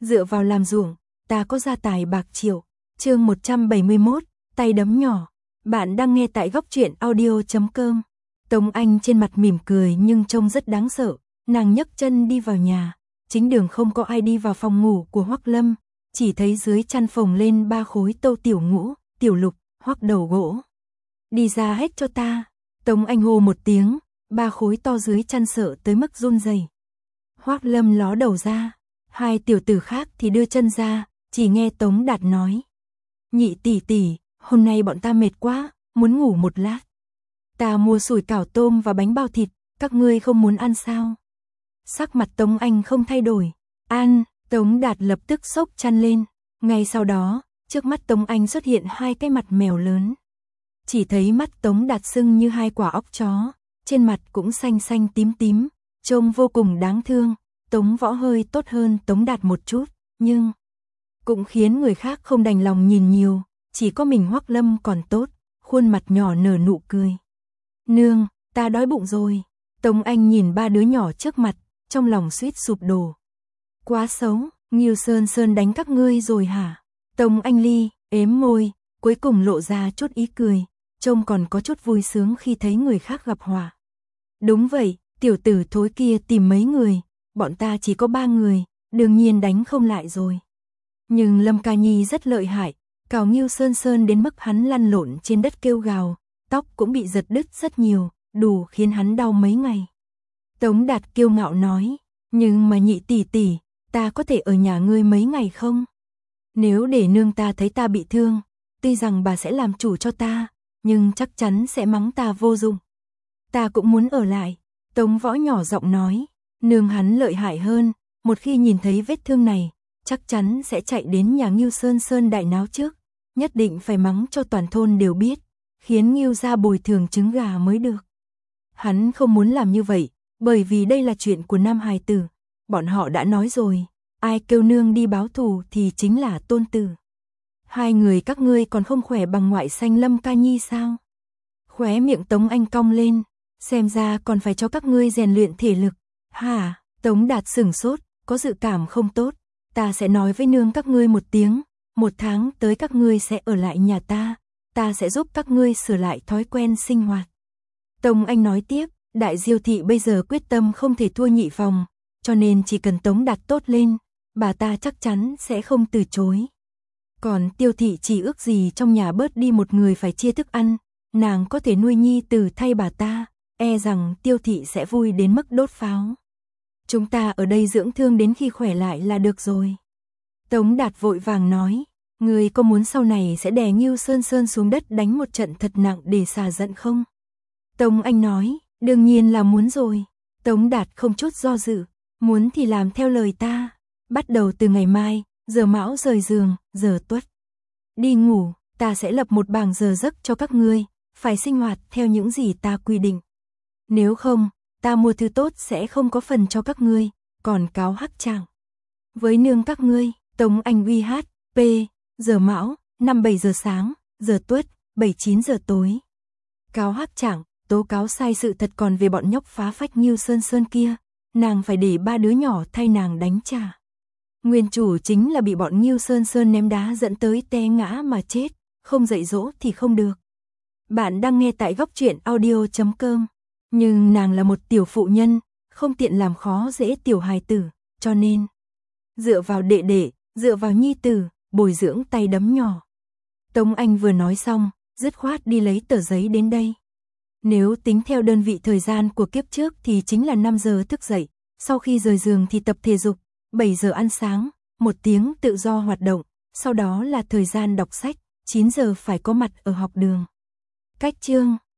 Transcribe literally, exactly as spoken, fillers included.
Dựa vào làm ruộng, ta có gia tài bạc triệu. Chương một trăm bảy mươi mốt, tay đấm nhỏ. Bạn đang nghe tại góc truyện audio chấm com. Tống Anh trên mặt mỉm cười nhưng trông rất đáng sợ, nàng nhấc chân đi vào nhà. Chính đường không có ai đi vào phòng ngủ của Hoắc Lâm, chỉ thấy dưới chăn phồng lên ba khối tâu tiểu ngũ, tiểu lục, hoắc đầu gỗ. Đi ra hết cho ta. Tống Anh hô một tiếng, ba khối to dưới chăn sợ tới mức run rẩy. Hoắc Lâm ló đầu ra, hai tiểu tử khác thì đưa chân ra, chỉ nghe Tống Đạt nói: "Nhị tỷ tỷ, hôm nay bọn ta mệt quá, muốn ngủ một lát. Ta mua sủi cảo tôm và bánh bao thịt, các ngươi không muốn ăn sao?" Sắc mặt Tống Anh không thay đổi. "Ăn." Tống Đạt lập tức xốc chăn lên. Ngay sau đó, trước mắt Tống Anh xuất hiện hai cái mặt mèo lớn. Chỉ thấy mắt Tống Đạt sưng như hai quả óc chó, trên mặt cũng xanh xanh tím tím, trông vô cùng đáng thương. Tống Võ hơi tốt hơn Tống Đạt một chút, nhưng cũng khiến người khác không đành lòng nhìn nhiều, chỉ có mình Hoắc Lâm còn tốt, khuôn mặt nhỏ nở nụ cười. "Nương, ta đói bụng rồi." Tống Anh nhìn ba đứa nhỏ trước mặt, trong lòng suýt sụp đổ. "Quá xấu, Ngưu Sơn Sơn đánh các ngươi rồi hả?" Tống Anh Ly ếm môi, cuối cùng lộ ra chút ý cười, trông còn có chút vui sướng khi thấy người khác gặp họa. "Đúng vậy, tiểu tử thối kia tìm mấy người, bọn ta chỉ có ba người, đương nhiên đánh không lại rồi. Nhưng Lâm Ca Nhi rất lợi hại, cào Ngưu Sơn Sơn đến mức hắn lăn lộn trên đất kêu gào, tóc cũng bị giật đứt rất nhiều, đủ khiến hắn đau mấy ngày." Tống Đạt kiêu ngạo nói: "Nhưng mà nhị tỷ tỷ, ta có thể ở nhà ngươi mấy ngày không? Nếu để nương ta thấy ta bị thương, tuy rằng bà sẽ làm chủ cho ta, nhưng chắc chắn sẽ mắng ta vô dụng. Ta cũng muốn ở lại." Tống Võ nhỏ giọng nói: "Nương hắn lợi hại hơn, một khi nhìn thấy vết thương này, chắc chắn sẽ chạy đến nhà Ngưu Sơn Sơn đại náo trước, nhất định phải mắng cho toàn thôn đều biết, khiến Ngưu gia bồi thường trứng gà mới được." Hắn không muốn làm như vậy, bởi vì đây là chuyện của nam hài tử, bọn họ đã nói rồi, ai kêu nương đi báo thù thì chính là tôn tử. "Hai người các ngươi còn không khỏe bằng ngoại xanh Lâm Ca Nhi sao?" Khóe miệng Tống Anh cong lên, "Xem ra còn phải cho các ngươi rèn luyện thể lực." "Hả?" Tống Đạt sửng sốt, có dự cảm không tốt. "Ta sẽ nói với nương các ngươi một tiếng, một tháng tới các ngươi sẽ ở lại nhà ta, ta sẽ giúp các ngươi sửa lại thói quen sinh hoạt." Tống Anh nói tiếp: "Đại Diêu thị bây giờ quyết tâm không thể thua nhị phòng, cho nên chỉ cần Tống Đạt tốt lên, bà ta chắc chắn sẽ không từ chối. Còn Tiêu thị chỉ ước gì trong nhà bớt đi một người phải chia thức ăn, nàng có thể nuôi nhi tử thay bà ta, e rằng Tiêu thị sẽ vui đến mức đốt pháo. Chúng ta ở đây dưỡng thương đến khi khỏe lại là được rồi." Tống Đạt vội vàng nói: "Ngươi có muốn sau này sẽ đè Ngưu Sơn Sơn xuống đất đánh một trận thật nặng để xả giận không?" Tống Anh nói: "Đương nhiên là muốn rồi." Tống Đạt không chút do dự: "Muốn thì làm theo lời ta. Bắt đầu từ ngày mai, giờ Mão rời giường, giờ Tuất đi ngủ, ta sẽ lập một bảng giờ giấc cho các ngươi, phải sinh hoạt theo những gì ta quy định. Nếu không, ta mua thứ tốt sẽ không có phần cho các ngươi, còn cáo hắc trạng với nương các ngươi." Tống Anh uy hát, p, giờ Mão, năm bảy giờ sáng, giờ Tuất, bảy chín giờ tối. Cáo hắc trạng, tố cáo sai sự thật, còn về bọn nhóc phá phách Ngưu Sơn Sơn kia, nàng phải để ba đứa nhỏ thay nàng đánh trả. Nguyên chủ chính là bị bọn Ngưu Sơn Sơn ném đá dẫn tới té ngã mà chết, không dạy dỗ thì không được. Bạn đang nghe tại góc truyện audio chấm com. Nhưng nàng là một tiểu phụ nhân, không tiện làm khó dễ tiểu hài tử, cho nên dựa vào đệ đệ, dựa vào nhi tử, bồi dưỡng tay đấm nhỏ." Tống Anh vừa nói xong, dứt khoát đi lấy tờ giấy đến đây. Nếu tính theo đơn vị thời gian của kiếp trước thì chính là năm giờ thức dậy, sau khi rời giường thì tập thể dục, bảy giờ ăn sáng, một tiếng tự do hoạt động, sau đó là thời gian đọc sách, chín giờ phải có mặt ở học đường. Cách chương